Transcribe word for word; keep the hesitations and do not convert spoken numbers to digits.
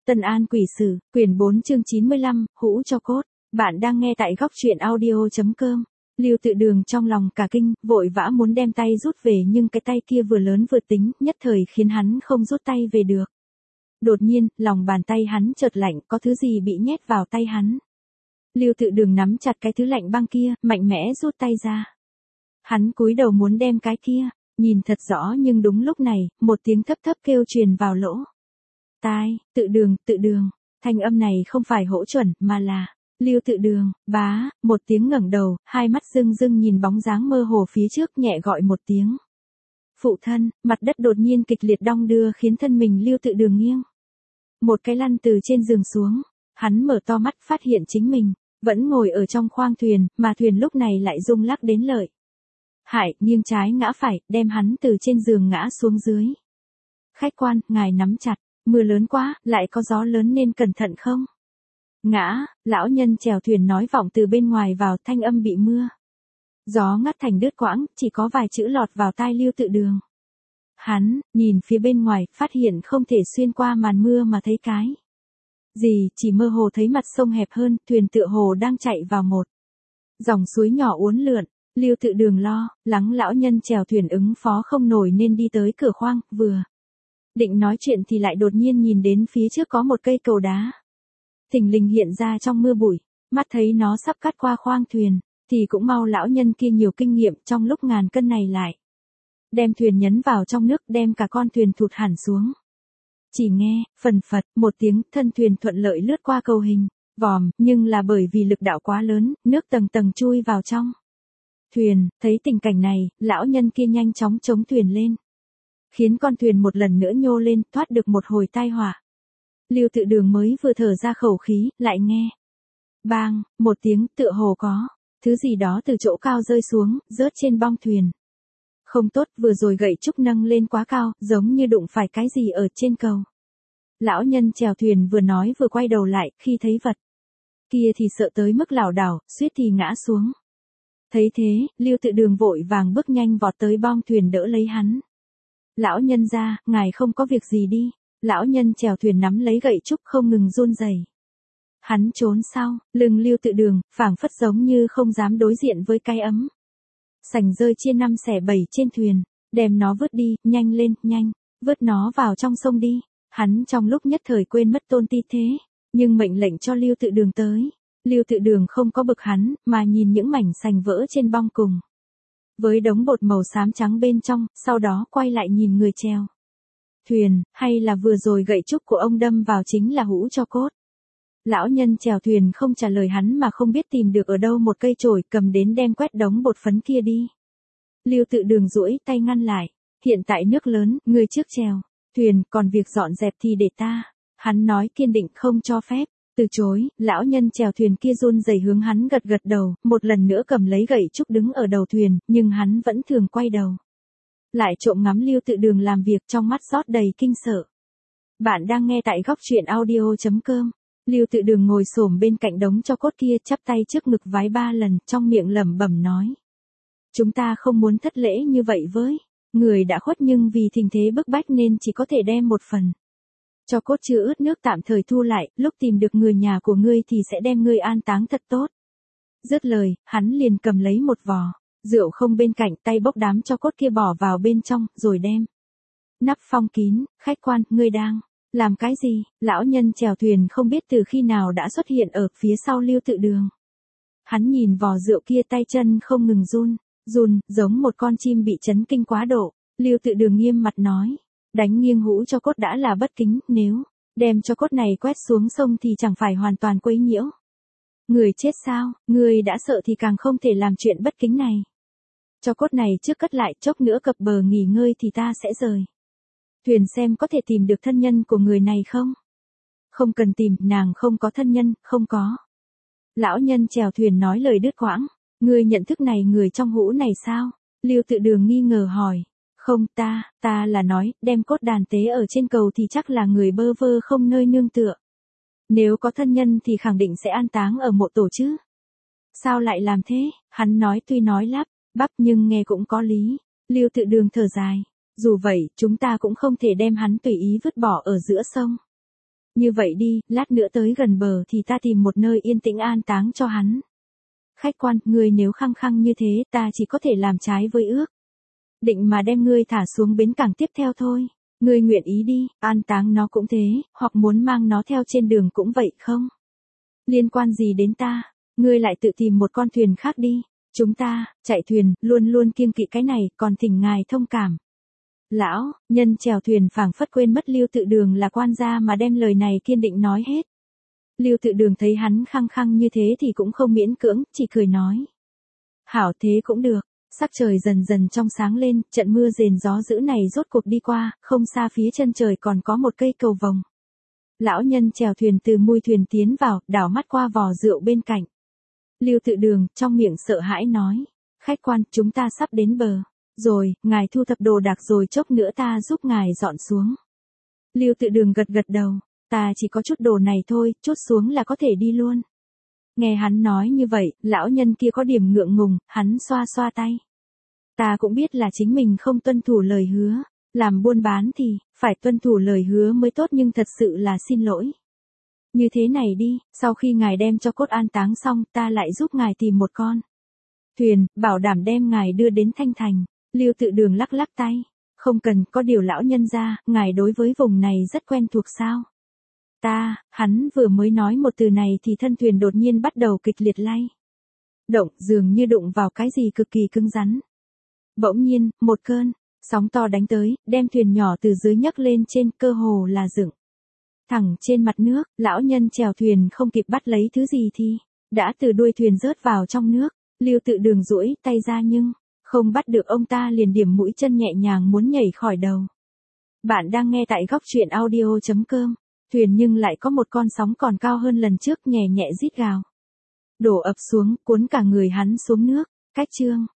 Tân An Quỷ Sử, quyển bốn chương chín mươi lăm, hũ cho cốt. Bạn đang nghe tại góc truyện audio.com. Lưu Tự Đường trong lòng cả kinh, vội vã muốn đem tay rút về nhưng cái tay kia vừa lớn vừa tính, nhất thời khiến hắn không rút tay về được. Đột nhiên, lòng bàn tay hắn chợt lạnh, có thứ gì bị nhét vào tay hắn. Lưu Tự Đường nắm chặt cái thứ lạnh băng kia, mạnh mẽ rút tay ra. Hắn cúi đầu muốn đem cái kia, nhìn thật rõ nhưng đúng lúc này, một tiếng thấp thấp kêu truyền vào lỗ tai. Tự Đường, Tự Đường. Thanh âm này không phải hỗ chuẩn, mà là Lưu Tự Đường. Bá, một tiếng ngẩng đầu, hai mắt rưng rưng nhìn bóng dáng mơ hồ phía trước, nhẹ gọi một tiếng. Phụ thân. Mặt đất đột nhiên kịch liệt đong đưa khiến thân mình Lưu Tự Đường nghiêng. Một cái lăn từ trên giường xuống, hắn mở to mắt phát hiện chính mình vẫn ngồi ở trong khoang thuyền, mà thuyền lúc này lại rung lắc đến lợi hại, nghiêng trái ngã phải, đem hắn từ trên giường ngã xuống dưới. Khách quan, ngài nắm chặt, mưa lớn quá, lại có gió lớn nên cẩn thận không? Ngã, lão nhân chèo thuyền nói vọng từ bên ngoài vào, thanh âm bị mưa gió ngắt thành đứt quãng, chỉ có vài chữ lọt vào tai Lưu Tự Đường. Hắn nhìn phía bên ngoài, phát hiện không thể xuyên qua màn mưa mà thấy cái gì, chỉ mơ hồ thấy mặt sông hẹp hơn, thuyền tựa hồ đang chạy vào một dòng suối nhỏ uốn lượn. Lưu Tự Đường lo lắng lão nhân chèo thuyền ứng phó không nổi nên đi tới cửa khoang, vừa định nói chuyện thì lại đột nhiên nhìn đến phía trước có một cây cầu đá thình lình hiện ra trong mưa bụi, mắt thấy nó sắp cắt qua khoang thuyền, thì cũng mau lão nhân kia nhiều kinh nghiệm, trong lúc ngàn cân này lại đem thuyền nhấn vào trong nước, đem cả con thuyền thụt hẳn xuống. Chỉ nghe phần phật một tiếng, thân thuyền thuận lợi lướt qua cầu hình vòm, nhưng là bởi vì lực đạo quá lớn, nước tầng tầng chui vào trong thuyền. Thấy tình cảnh này, lão nhân kia nhanh chóng chống thuyền lên, khiến con thuyền một lần nữa nhô lên, thoát được một hồi tai họa. Lưu Tự Đường mới vừa thở ra khẩu khí, lại nghe bang một tiếng, tựa hồ có thứ gì đó từ chỗ cao rơi xuống, rớt trên bong thuyền. Không tốt, vừa rồi gậy trúc nâng lên quá cao, giống như đụng phải cái gì ở trên cầu. Lão nhân chèo thuyền vừa nói vừa quay đầu lại, khi thấy vật kia thì sợ tới mức lảo đảo, suýt thì ngã xuống. Thấy thế, Lưu Tự Đường vội vàng bước nhanh vọt tới bong thuyền đỡ lấy hắn. Lão nhân gia, ngài không có việc gì đi. Lão nhân chèo thuyền nắm lấy gậy trúc không ngừng run rẩy. Hắn trốn sau lưng Lưu Tự Đường, phảng phất giống như không dám đối diện với cái ấm sành rơi chia năm xẻ bảy trên thuyền. Đem nó vứt đi, nhanh lên, nhanh, vứt nó vào trong sông đi. Hắn trong lúc nhất thời quên mất tôn ti thế, nhưng mệnh lệnh cho Lưu Tự Đường tới. Lưu Tự Đường không có bực hắn, mà nhìn những mảnh sành vỡ trên bong cùng với đống bột màu xám trắng bên trong, sau đó quay lại nhìn người chèo thuyền, hay là vừa rồi gậy trúc của ông đâm vào chính là hũ cho cốt. Lão nhân chèo thuyền không trả lời hắn mà không biết tìm được ở đâu một cây chổi, cầm đến đem quét đống bột phấn kia đi. Lưu Tự Đường duỗi tay ngăn lại. Hiện tại nước lớn, người trước chèo thuyền, còn việc dọn dẹp thì để ta. Hắn nói kiên định không cho phép từ chối. Lão nhân chèo thuyền kia run rẩy hướng hắn gật gật đầu, một lần nữa cầm lấy gậy trúc đứng ở đầu thuyền, nhưng hắn vẫn thường quay đầu lại trộm ngắm Lưu Tự Đường làm việc, trong mắt rót đầy kinh sợ. Bạn đang nghe tại góc truyện audio.com. Lưu Tự Đường ngồi xổm bên cạnh đống tro cốt kia, chắp tay trước ngực vái ba lần, trong miệng lẩm bẩm nói: chúng ta không muốn thất lễ như vậy với người đã khuất, nhưng vì tình thế bức bách nên chỉ có thể đem một phần tro cốt chưa ướt nước tạm thời thu lại, lúc tìm được người nhà của ngươi thì sẽ đem ngươi an táng thật tốt. Dứt lời, hắn liền cầm lấy một vò rượu không bên cạnh, tay bốc đám tro cốt kia bỏ vào bên trong, rồi đem nắp phong kín. Khách quan, ngươi đang làm cái gì? Lão nhân chèo thuyền không biết từ khi nào đã xuất hiện ở phía sau Lưu Tự Đường. Hắn nhìn vò rượu kia, tay chân không ngừng run run, giống một con chim bị chấn kinh quá độ. Lưu Tự Đường nghiêm mặt nói: đánh nghiêng hũ cho cốt đã là bất kính, nếu đem cho cốt này quét xuống sông thì chẳng phải hoàn toàn quấy nhiễu người chết sao? Người đã sợ thì càng không thể làm chuyện bất kính này. Cho cốt này trước cất lại, chốc nữa cập bờ nghỉ ngơi thì ta sẽ rời thuyền xem có thể tìm được thân nhân của người này không. Không cần tìm, nàng không có thân nhân, không có. Lão nhân chèo thuyền nói lời đứt quãng. Ngươi nhận thức này người trong hũ này sao? Lưu Tự Đường nghi ngờ hỏi. Không, ta, ta là nói, đem cốt đàn tế ở trên cầu thì chắc là người bơ vơ không nơi nương tựa. Nếu có thân nhân thì khẳng định sẽ an táng ở mộ tổ chứ. Sao lại làm thế? Hắn nói tuy nói lắp bắp nhưng nghe cũng có lý. Lưu Tự Đường thở dài. Dù vậy, chúng ta cũng không thể đem hắn tùy ý vứt bỏ ở giữa sông. Như vậy đi, lát nữa tới gần bờ thì ta tìm một nơi yên tĩnh an táng cho hắn. Khách quan, ngươi nếu khăng khăng như thế, ta chỉ có thể làm trái với ước. Định mà đem ngươi thả xuống bến cảng tiếp theo thôi. Ngươi nguyện ý đi, an táng nó cũng thế, hoặc muốn mang nó theo trên đường cũng vậy không? Liên quan gì đến ta, ngươi lại tự tìm một con thuyền khác đi. Chúng ta, chạy thuyền, luôn luôn kiêng kỵ cái này, còn thỉnh ngài thông cảm. Lão, nhân chèo thuyền phảng phất quên mất Lưu Tự Đường là quan gia mà đem lời này kiên định nói hết. Lưu Tự Đường thấy hắn khăng khăng như thế thì cũng không miễn cưỡng, chỉ cười nói. Hảo thế cũng được, sắc trời dần dần trong sáng lên, trận mưa rền gió dữ này rốt cuộc đi qua, không xa phía chân trời còn có một cây cầu vồng. Lão nhân chèo thuyền từ mui thuyền tiến vào, đảo mắt qua vò rượu bên cạnh. Lưu Tự Đường, trong miệng sợ hãi nói. Khách quan, chúng ta sắp đến bờ. Rồi, ngài thu thập đồ đạc rồi chốc nữa ta giúp ngài dọn xuống. Lưu Tự Đường gật gật đầu. Ta chỉ có chút đồ này thôi, chút xuống là có thể đi luôn. Nghe hắn nói như vậy, lão nhân kia có điểm ngượng ngùng, hắn xoa xoa tay. Ta cũng biết là chính mình không tuân thủ lời hứa. Làm buôn bán thì, phải tuân thủ lời hứa mới tốt nhưng thật sự là xin lỗi. Như thế này đi, sau khi ngài đem cho cốt an táng xong, ta lại giúp ngài tìm một con thuyền, bảo đảm đem ngài đưa đến Thanh Thành. Lưu Tự Đường lắc lắc tay. Không cần, có điều lão nhân gia, ngài đối với vùng này rất quen thuộc sao? Ta, hắn vừa mới nói một từ này thì thân thuyền đột nhiên bắt đầu kịch liệt lay động, dường như đụng vào cái gì cực kỳ cứng rắn. Bỗng nhiên, một cơn sóng to đánh tới, đem thuyền nhỏ từ dưới nhấc lên trên, cơ hồ là dựng thẳng trên mặt nước. Lão nhân chèo thuyền không kịp bắt lấy thứ gì thì đã từ đuôi thuyền rớt vào trong nước. Lưu Tự Đường duỗi tay ra nhưng không bắt được ông ta, liền điểm mũi chân nhẹ nhàng muốn nhảy khỏi đầu. Bạn đang nghe tại góc truyện audio chấm com. Thuyền nhưng lại có một con sóng còn cao hơn lần trước, nhẹ nhẹ rít gào đổ ập xuống, cuốn cả người hắn xuống nước. Cách chương